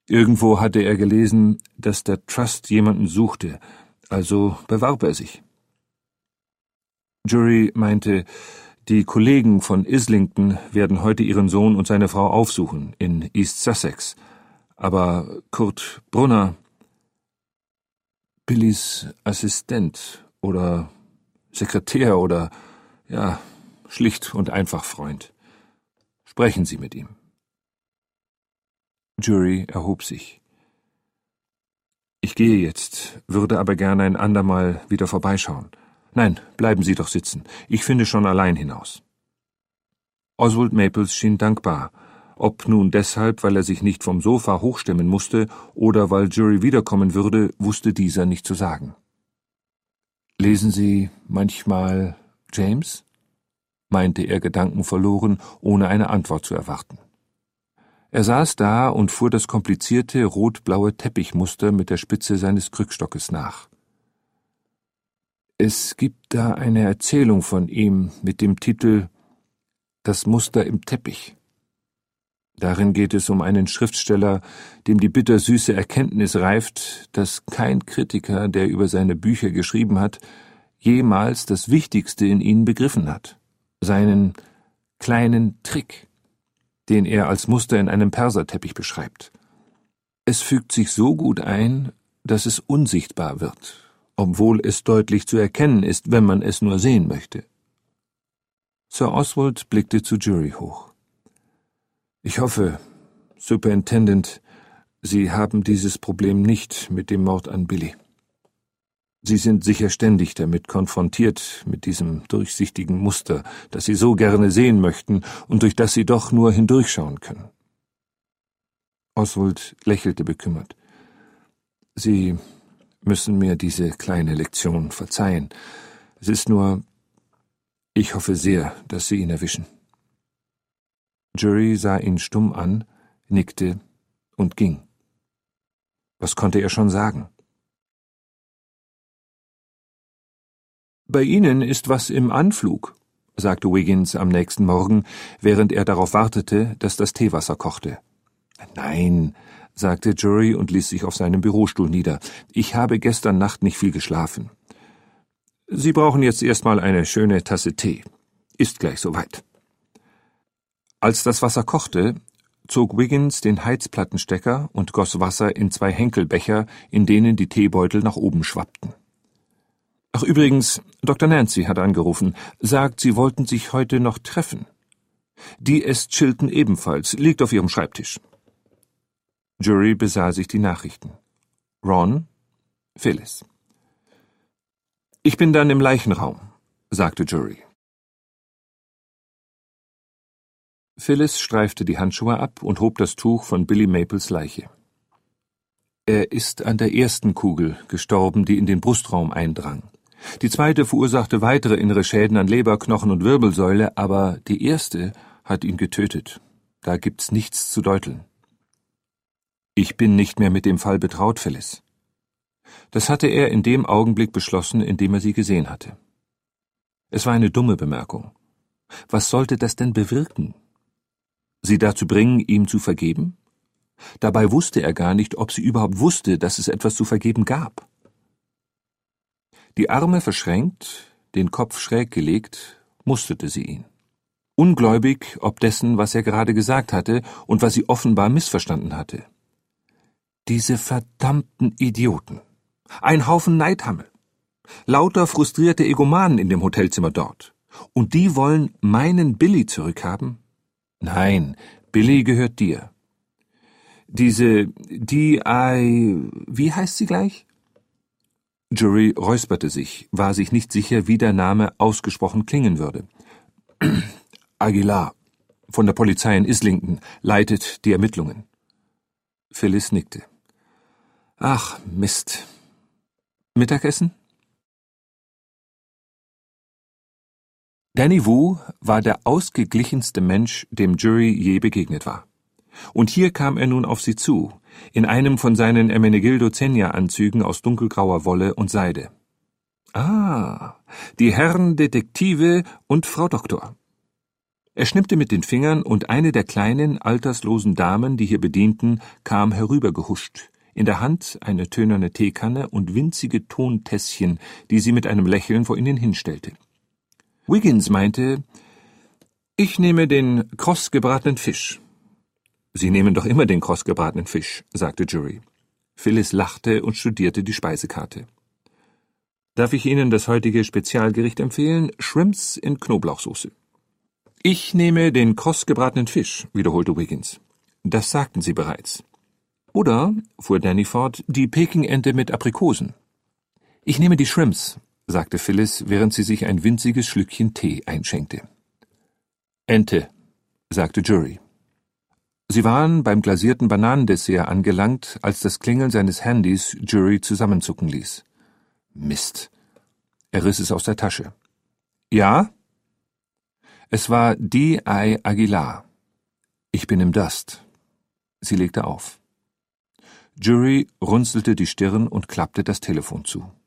Irgendwo hatte er gelesen, dass der Trust jemanden suchte, also bewarb er sich. Jury meinte, die Kollegen von Islington werden heute ihren Sohn und seine Frau aufsuchen, in East Sussex. Aber Kurt Brunner, Billys Assistent oder Sekretär oder, ja, schlicht und einfach Freund. Sprechen Sie mit ihm. Jury erhob sich. Ich gehe jetzt, würde aber gerne ein andermal wieder vorbeischauen. Nein, bleiben Sie doch sitzen. Ich finde schon allein hinaus. Oswald Maples schien dankbar, ob nun deshalb, weil er sich nicht vom Sofa hochstemmen musste, oder weil Jury wiederkommen würde, wusste dieser nicht zu sagen. »Lesen Sie manchmal James?« meinte er gedankenverloren, ohne eine Antwort zu erwarten. Er saß da und fuhr das komplizierte rot-blaue Teppichmuster mit der Spitze seines Krückstockes nach. »Es gibt da eine Erzählung von ihm mit dem Titel »Das Muster im Teppich«. Darin geht es um einen Schriftsteller, dem die bittersüße Erkenntnis reift, dass kein Kritiker, der über seine Bücher geschrieben hat, jemals das Wichtigste in ihnen begriffen hat, seinen kleinen Trick, den er als Muster in einem Perserteppich beschreibt. Es fügt sich so gut ein, dass es unsichtbar wird, obwohl es deutlich zu erkennen ist, wenn man es nur sehen möchte. Sir Oswald blickte zu Jury hoch. »Ich hoffe, Superintendent, Sie haben dieses Problem nicht mit dem Mord an Billy. Sie sind sicher ständig damit konfrontiert, mit diesem durchsichtigen Muster, das Sie so gerne sehen möchten und durch das Sie doch nur hindurchschauen können.« Oswald lächelte bekümmert. »Sie müssen mir diese kleine Lektion verzeihen. Es ist nur, ich hoffe sehr, dass Sie ihn erwischen.« Jury sah ihn stumm an, nickte und ging. Was konnte er schon sagen? »Bei Ihnen ist was im Anflug«, sagte Wiggins am nächsten Morgen, während er darauf wartete, dass das Teewasser kochte. »Nein«, sagte Jury und ließ sich auf seinem Bürostuhl nieder. »Ich habe gestern Nacht nicht viel geschlafen. Sie brauchen jetzt erstmal eine schöne Tasse Tee. Ist gleich soweit.« Als das Wasser kochte, zog Wiggins den Heizplattenstecker und goss Wasser in 2 Henkelbecher, in denen die Teebeutel nach oben schwappten. »Ach übrigens, Dr. Nancy hat angerufen, sagt, Sie wollten sich heute noch treffen. D.S. Chilton ebenfalls, liegt auf Ihrem Schreibtisch.« Jury besah sich die Nachrichten. »Ron? Phyllis.« »Ich bin dann im Leichenraum«, sagte Jury. Phyllis streifte die Handschuhe ab und hob das Tuch von Billy Maples Leiche. Er ist an der ersten Kugel gestorben, die in den Brustraum eindrang. Die zweite verursachte weitere innere Schäden an Leber, Knochen und Wirbelsäule, aber die erste hat ihn getötet. Da gibt's nichts zu deuteln. »Ich bin nicht mehr mit dem Fall betraut, Phyllis.« Das hatte er in dem Augenblick beschlossen, in dem er sie gesehen hatte. Es war eine dumme Bemerkung. Was sollte das denn bewirken? Sie dazu bringen, ihm zu vergeben? Dabei wusste er gar nicht, ob sie überhaupt wusste, dass es etwas zu vergeben gab. Die Arme verschränkt, den Kopf schräg gelegt, musterte sie ihn. Ungläubig ob dessen, was er gerade gesagt hatte und was sie offenbar missverstanden hatte. Diese verdammten Idioten. Ein Haufen Neidhammel. Lauter frustrierte Egomanen in dem Hotelzimmer dort. Und die wollen meinen Billy zurückhaben? Nein, Billy gehört dir. Wie heißt sie gleich? Jury räusperte sich, war sich nicht sicher, wie der Name ausgesprochen klingen würde. Aguilar, von der Polizei in Islington, leitet die Ermittlungen. Phyllis nickte. Ach, Mist. Mittagessen? Danny Wu war der ausgeglichenste Mensch, dem Jury je begegnet war. Und hier kam er nun auf sie zu, in einem von seinen Ermenegildo-Zegna-Anzügen aus dunkelgrauer Wolle und Seide. »Ah, die Herren Detektive und Frau Doktor.« Er schnippte mit den Fingern, und eine der kleinen, alterslosen Damen, die hier bedienten, kam herübergehuscht, in der Hand eine tönerne Teekanne und winzige Tontässchen, die sie mit einem Lächeln vor ihnen hinstellte. Wiggins meinte, »Ich nehme den krossgebratenen Fisch.« »Sie nehmen doch immer den krossgebratenen Fisch«, sagte Jury. Phyllis lachte und studierte die Speisekarte. »Darf ich Ihnen das heutige Spezialgericht empfehlen? Shrimps in Knoblauchsoße.« »Ich nehme den krossgebratenen Fisch«, wiederholte Wiggins. »Das sagten Sie bereits.« »Oder«, fuhr Danny fort, »die Pekingente mit Aprikosen.« »Ich nehme die Shrimps«, sagte Phyllis, während sie sich ein winziges Schlückchen Tee einschenkte. »Ente«, sagte Jury. Sie waren beim glasierten Bananendessert angelangt, als das Klingeln seines Handys Jury zusammenzucken ließ. Mist. Er riss es aus der Tasche. »Ja?« Es war D.I. Aguilar. »Ich bin im Dust.« Sie legte auf. Jury runzelte die Stirn und klappte das Telefon zu.